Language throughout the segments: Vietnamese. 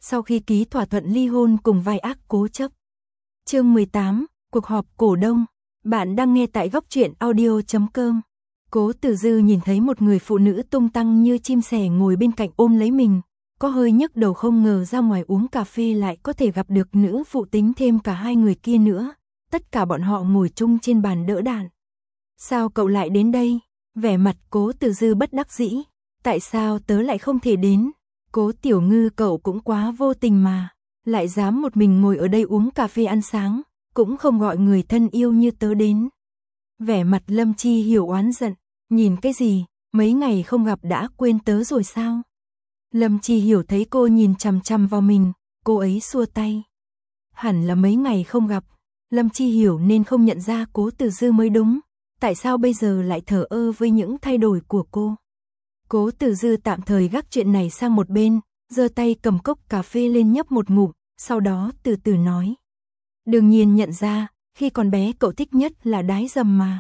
sau khi ký thỏa thuận ly hôn cùng vai ác cố chấp. Chương 18, cuộc họp cổ đông. Bạn đang nghe tại góc truyện audio.com. Cố Tử Dư nhìn thấy một người phụ nữ tung tăng như chim sẻ ngồi bên cạnh ôm lấy mình, có hơi nhức đầu, không ngờ ra ngoài uống cà phê lại có thể gặp được nữ phụ tính thêm cả hai người kia nữa, tất cả bọn họ ngồi chung trên bàn đỡ đạn. Sao cậu lại đến đây? Vẻ mặt Cố Tử Dư bất đắc dĩ. Tại sao tớ lại không thể đến? Cố Tiểu Ngư, cậu cũng quá vô tình mà, lại dám một mình ngồi ở đây uống cà phê ăn sáng, cũng không gọi người thân yêu như tớ đến. Vẻ mặt Lâm Chi Hiểu oán giận, nhìn cái gì, mấy ngày không gặp đã quên tớ rồi sao? Lâm Chi Hiểu thấy cô nhìn chằm chằm vào mình, cô ấy xua tay. Hẳn là mấy ngày không gặp, Lâm Chi Hiểu nên không nhận ra Cố Tử Dư mới đúng, tại sao bây giờ lại thờ ơ với những thay đổi của cô? Cố Tử Dư tạm thời gác chuyện này sang một bên, giơ tay cầm cốc cà phê lên nhấp một ngụm, sau đó từ từ nói. Đương nhiên nhận ra, khi còn bé cậu thích nhất là đái dầm mà.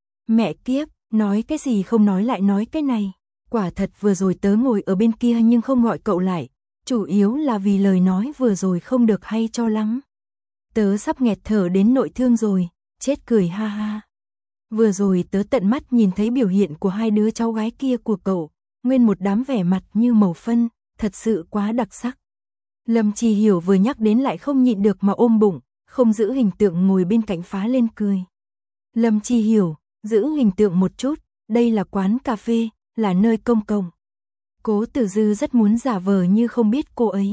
Mẹ kiếp, nói cái gì không nói lại nói cái này. Quả thật vừa rồi tớ ngồi ở bên kia nhưng không gọi cậu lại, chủ yếu là vì lời nói vừa rồi không được hay cho lắm. Tớ sắp nghẹt thở đến nội thương rồi, chết cười ha ha. Vừa rồi tớ tận mắt nhìn thấy biểu hiện của hai đứa cháu gái kia của cậu, nguyên một đám vẻ mặt như màu phân, thật sự quá đặc sắc. Lâm Chi Hiểu vừa nhắc đến lại không nhịn được mà ôm bụng, không giữ hình tượng ngồi bên cạnh phá lên cười. Lâm Chi Hiểu, giữ hình tượng một chút, đây là quán cà phê, là nơi công cộng. Cố Tử Dư rất muốn giả vờ như không biết cô ấy.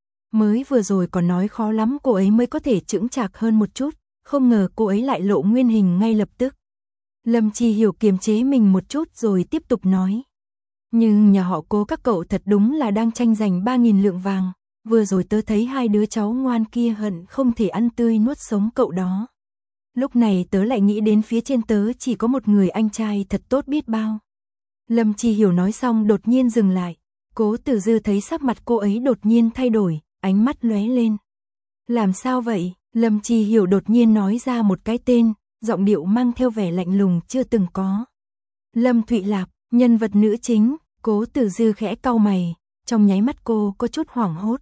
Mới vừa rồi còn nói khó lắm cô ấy mới có thể chững chạc hơn một chút, không ngờ cô ấy lại lộ nguyên hình ngay lập tức. Lâm Chi Hiểu kiềm chế mình một chút rồi tiếp tục nói. Nhưng nhà họ Cố các cậu thật đúng là đang tranh giành 3.000 lượng vàng. Vừa rồi tớ thấy hai đứa cháu ngoan kia hận không thể ăn tươi nuốt sống cậu đó. Lúc này tớ lại nghĩ đến phía trên tớ chỉ có một người anh trai thật tốt biết bao. Lâm Chi Hiểu nói xong đột nhiên dừng lại. Cố Tử Dư thấy sắc mặt cô ấy đột nhiên thay đổi, ánh mắt lóe lên. Làm sao vậy? Lâm Chi Hiểu đột nhiên nói ra một cái tên, giọng điệu mang theo vẻ lạnh lùng chưa từng có. Lâm Thụy Lạp, nhân vật nữ chính. Cố Tử Dư khẽ cau mày, trong nháy mắt cô có chút hoảng hốt.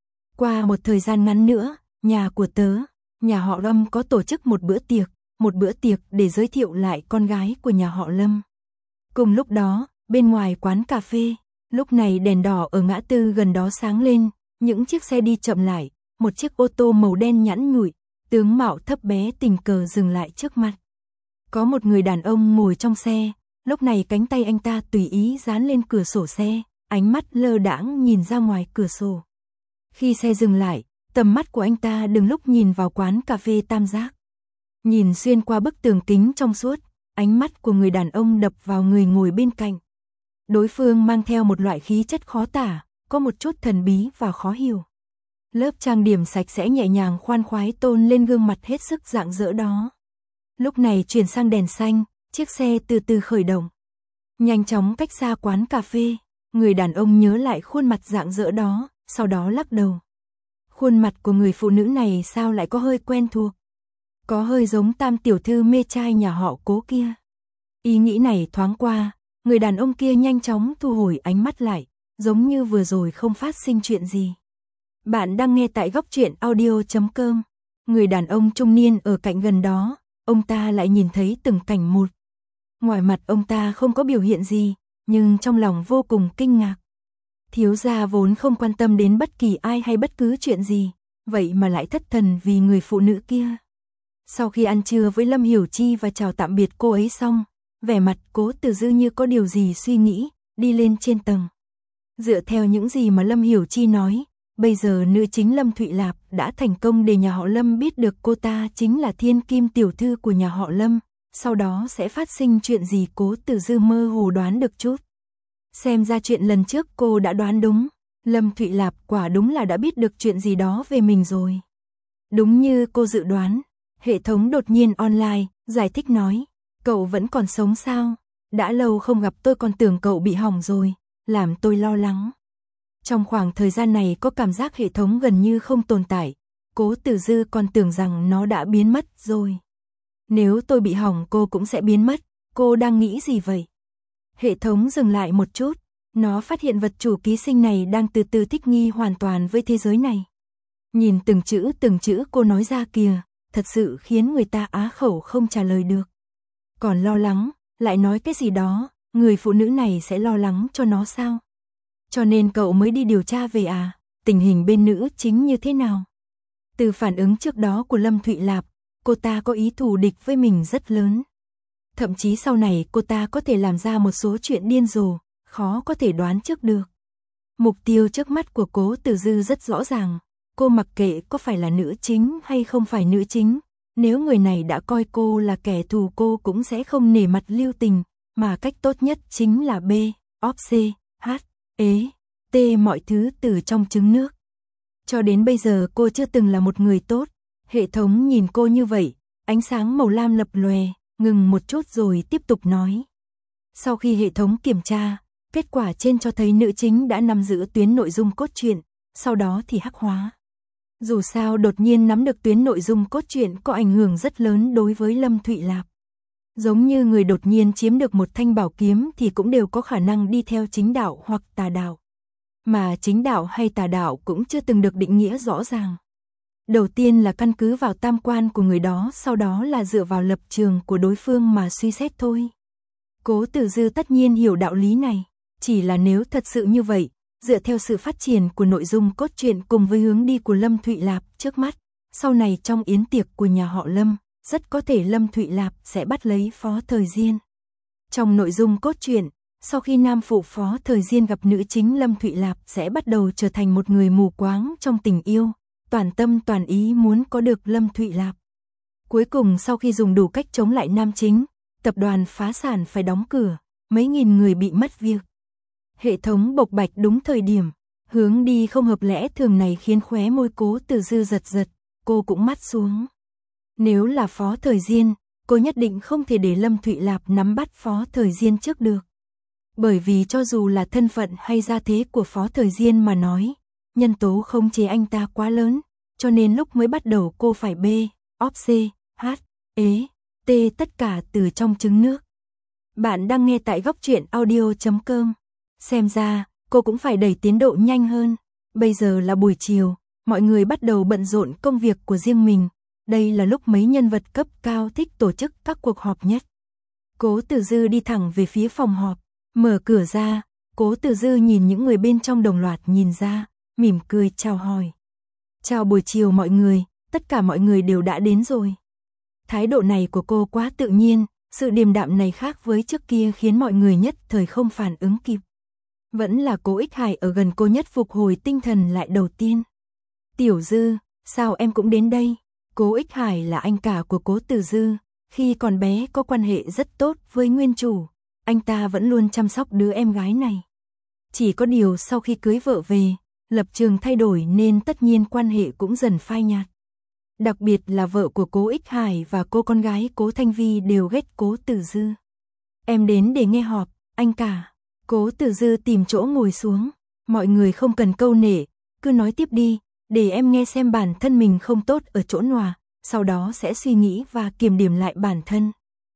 Qua một thời gian ngắn nữa, nhà của tớ, nhà họ Lâm có tổ chức một bữa tiệc để giới thiệu lại con gái của nhà họ Lâm. Cùng lúc đó, bên ngoài quán cà phê, lúc này đèn đỏ ở ngã tư gần đó sáng lên, những chiếc xe đi chậm lại, một chiếc ô tô màu đen nhẵn nhụi, tướng mạo thấp bé tình cờ dừng lại trước mặt. Có một người đàn ông ngồi trong xe, lúc này cánh tay anh ta tùy ý dán lên cửa sổ xe, ánh mắt lơ đãng nhìn ra ngoài cửa sổ. Khi xe dừng lại, tầm mắt của anh ta đừng lúc nhìn vào quán cà phê Tam Giác. Nhìn xuyên qua bức tường kính trong suốt, ánh mắt của người đàn ông đập vào người ngồi bên cạnh. Đối phương mang theo một loại khí chất khó tả, có một chút thần bí và khó hiểu. Lớp trang điểm sạch sẽ nhẹ nhàng khoan khoái tôn lên gương mặt hết sức rạng rỡ đó. Lúc này chuyển sang đèn xanh, chiếc xe từ từ khởi động. Nhanh chóng cách xa quán cà phê, người đàn ông nhớ lại khuôn mặt rạng rỡ đó, sau đó lắc đầu. Khuôn mặt của người phụ nữ này sao lại có hơi quen thuộc? Có hơi giống Tam tiểu thư mê trai nhà họ Cố kia. Ý nghĩ này thoáng qua, người đàn ông kia nhanh chóng thu hồi ánh mắt lại, giống như vừa rồi không phát sinh chuyện gì. Bạn đang nghe tại góc truyện audio.com. Người đàn ông trung niên ở cạnh gần đó, ông ta lại nhìn thấy từng cảnh một. Ngoài mặt ông ta không có biểu hiện gì, nhưng trong lòng vô cùng kinh ngạc. Thiếu gia vốn không quan tâm đến bất kỳ ai hay bất cứ chuyện gì, vậy mà lại thất thần vì người phụ nữ kia. Sau khi ăn trưa với Lâm Hiểu Chi và chào tạm biệt cô ấy xong, vẻ mặt Cố Tử Dư như có điều gì suy nghĩ, đi lên trên tầng. Dựa theo những gì mà Lâm Hiểu Chi nói, bây giờ nữ chính Lâm Thụy Lạp đã thành công để nhà họ Lâm biết được cô ta chính là thiên kim tiểu thư của nhà họ Lâm, sau đó sẽ phát sinh chuyện gì Cố Tử Dư mơ hồ đoán được chút. Xem ra chuyện lần trước cô đã đoán đúng, Lâm Thụy Lạp quả đúng là đã biết được chuyện gì đó về mình rồi. Đúng như cô dự đoán, hệ thống đột nhiên online, giải thích nói, cậu vẫn còn sống sao? Đã lâu không gặp tôi còn tưởng cậu bị hỏng rồi, làm tôi lo lắng. Trong khoảng thời gian này có cảm giác hệ thống gần như không tồn tại, Cố Tử Dư còn tưởng rằng nó đã biến mất rồi. Nếu tôi bị hỏng cô cũng sẽ biến mất, cô đang nghĩ gì vậy? Hệ thống dừng lại một chút, Nó phát hiện vật chủ ký sinh này đang từ từ thích nghi hoàn toàn với thế giới này. Nhìn từng chữ cô nói ra kìa, thật sự khiến người ta á khẩu không trả lời được. Còn lo lắng, lại nói cái gì đó, người phụ nữ này sẽ lo lắng cho nó sao? Cho nên cậu mới đi điều tra về à, tình hình bên nữ chính như thế nào? Từ phản ứng trước đó của Lâm Thụy Lạp, cô ta có ý thù địch với mình rất lớn. Thậm chí sau này cô ta có thể làm ra một số chuyện điên rồ, khó có thể đoán trước được. Mục tiêu trước mắt của Cố Tử Dư rất rõ ràng, cô mặc kệ có phải là nữ chính hay không phải nữ chính, nếu người này đã coi cô là kẻ thù cô cũng sẽ không nể mặt lưu tình, mà cách tốt nhất chính là B, óp C, H, ế, T mọi thứ từ trong trứng nước. Cho đến bây giờ cô chưa từng là một người tốt, hệ thống nhìn cô như vậy, ánh sáng màu lam lập lòe, ngừng một chút rồi tiếp tục nói. Sau khi hệ thống kiểm tra, kết quả trên cho thấy nữ chính đã nắm giữ tuyến nội dung cốt truyện, sau đó thì hắc hóa. Dù sao đột nhiên nắm được tuyến nội dung cốt truyện có ảnh hưởng rất lớn đối với Lâm Thụy Lạp. Giống như người đột nhiên chiếm được một thanh bảo kiếm thì cũng đều có khả năng đi theo chính đạo hoặc tà đạo. Mà chính đạo hay tà đạo cũng chưa từng được định nghĩa rõ ràng. Đầu tiên là căn cứ vào tam quan của người đó, sau đó là dựa vào lập trường của đối phương mà suy xét thôi. Cố Tử Dư tất nhiên hiểu đạo lý này, chỉ là nếu thật sự như vậy, dựa theo sự phát triển của nội dung cốt truyện cùng với hướng đi của Lâm Thụy Lạp trước mắt, sau này trong yến tiệc của nhà họ Lâm, rất có thể Lâm Thụy Lạp sẽ bắt lấy Phó Thời Diên. Trong nội dung cốt truyện, sau khi nam phụ Phó Thời Diên gặp nữ chính Lâm Thụy Lạp sẽ bắt đầu trở thành một người mù quáng trong tình yêu, toàn tâm toàn ý muốn có được Lâm Thụy Lạp. Cuối cùng sau khi dùng đủ cách chống lại nam chính, tập đoàn phá sản phải đóng cửa, mấy nghìn người bị mất việc. Hệ thống bộc bạch đúng thời điểm, hướng đi không hợp lẽ thường này khiến khóe môi Cố Tử Dư giật giật, cô cũng mắt xuống. Nếu là Phó Thời Diên, cô nhất định không thể để Lâm Thụy Lạp nắm bắt Phó Thời Diên trước được. Bởi vì cho dù là thân phận hay gia thế của Phó Thời Diên mà nói, nhân tố khống chế anh ta quá lớn, cho nên lúc mới bắt đầu cô phải B, óp C, H, ế, T tất cả từ trong trứng nước. Bạn đang nghe tại góc truyện audio.com. Xem ra, cô cũng phải đẩy tiến độ nhanh hơn. Bây giờ là buổi chiều, mọi người bắt đầu bận rộn công việc của riêng mình. Đây là lúc mấy nhân vật cấp cao thích tổ chức các cuộc họp nhất. Cố Tử Dư đi thẳng về phía phòng họp, mở cửa ra, Cố Tử Dư nhìn những người bên trong đồng loạt nhìn ra, mỉm cười chào hỏi. Chào buổi chiều mọi người, tất cả mọi người đều đã đến rồi. Thái độ này của cô quá tự nhiên, sự điềm đạm này khác với trước kia khiến mọi người nhất thời không phản ứng kịp. Vẫn là Cố Ích Hải ở gần cô nhất phục hồi tinh thần lại đầu tiên. Tiểu Dư, sao em cũng đến đây? Cố Ích Hải là anh cả của Cố Tử Dư, khi còn bé có quan hệ rất tốt với nguyên chủ, anh ta vẫn luôn chăm sóc đứa em gái này. Chỉ có điều sau khi cưới vợ về, lập trường thay đổi nên tất nhiên quan hệ cũng dần phai nhạt. Đặc biệt là vợ của Cố Ích Hải và cô con gái Cố Thanh Vi đều ghét Cố Tử Dư. Em đến để nghe họp, anh cả. Cố Tử Dư tìm chỗ ngồi xuống, mọi người không cần câu nể, cứ nói tiếp đi, để em nghe xem bản thân mình không tốt ở chỗ nào, sau đó sẽ suy nghĩ và kiểm điểm lại bản thân.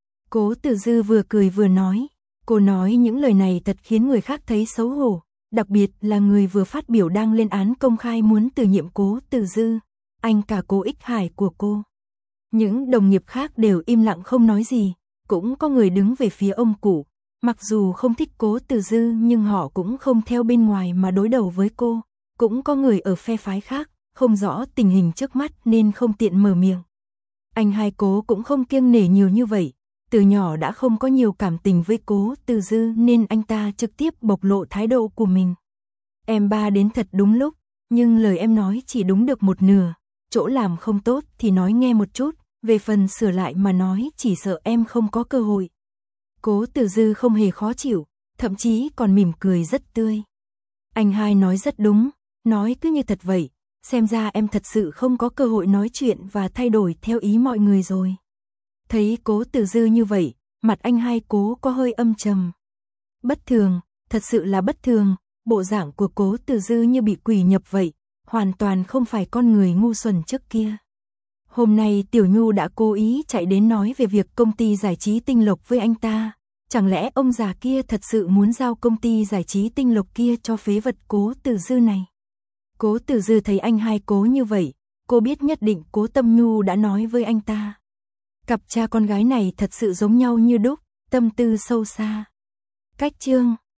Cố Tử Dư vừa cười vừa nói, cô nói những lời này thật khiến người khác thấy xấu hổ, đặc biệt là người vừa phát biểu đang lên án công khai muốn từ nhiệm Cố Tử Dư, anh cả Cố Ích Hải của cô. Những đồng nghiệp khác đều im lặng không nói gì, cũng có người đứng về phía ông cụ. Mặc dù không thích Cố Tử Dư nhưng họ cũng không theo bên ngoài mà đối đầu với cô. Cũng có người ở phe phái khác, không rõ tình hình trước mắt nên không tiện mở miệng. Anh hai Cố cũng không kiêng nể nhiều như vậy. Từ nhỏ đã không có nhiều cảm tình với Cố Tử Dư nên anh ta trực tiếp bộc lộ thái độ của mình. Em ba đến thật đúng lúc, nhưng lời em nói chỉ đúng được một nửa. Chỗ làm không tốt thì nói nghe một chút, về phần sửa lại mà nói chỉ sợ em không có cơ hội. Cố Tử Dư không hề khó chịu, thậm chí còn mỉm cười rất tươi. Anh hai nói rất đúng, nói cứ như thật vậy, xem ra em thật sự không có cơ hội nói chuyện và thay đổi theo ý mọi người rồi. Thấy Cố Tử Dư như vậy, mặt anh hai Cố có hơi âm trầm. Bất thường, thật sự là bất thường, bộ dạng của Cố Tử Dư như bị quỷ nhập vậy, hoàn toàn không phải con người ngu xuẩn trước kia. Hôm nay Tiểu Nhu đã cố ý chạy đến nói về việc công ty giải trí Tinh Lộc với anh ta, Chẳng lẽ ông già kia thật sự muốn giao công ty giải trí Tinh Lộc kia cho phế vật Cố Tử Dư này? Cố Tử Dư thấy anh hai Cố như vậy, cô biết nhất định Cố Tâm Nhu đã nói với anh ta. Cặp cha con gái này thật sự giống nhau như đúc, tâm tư sâu xa. Cách chương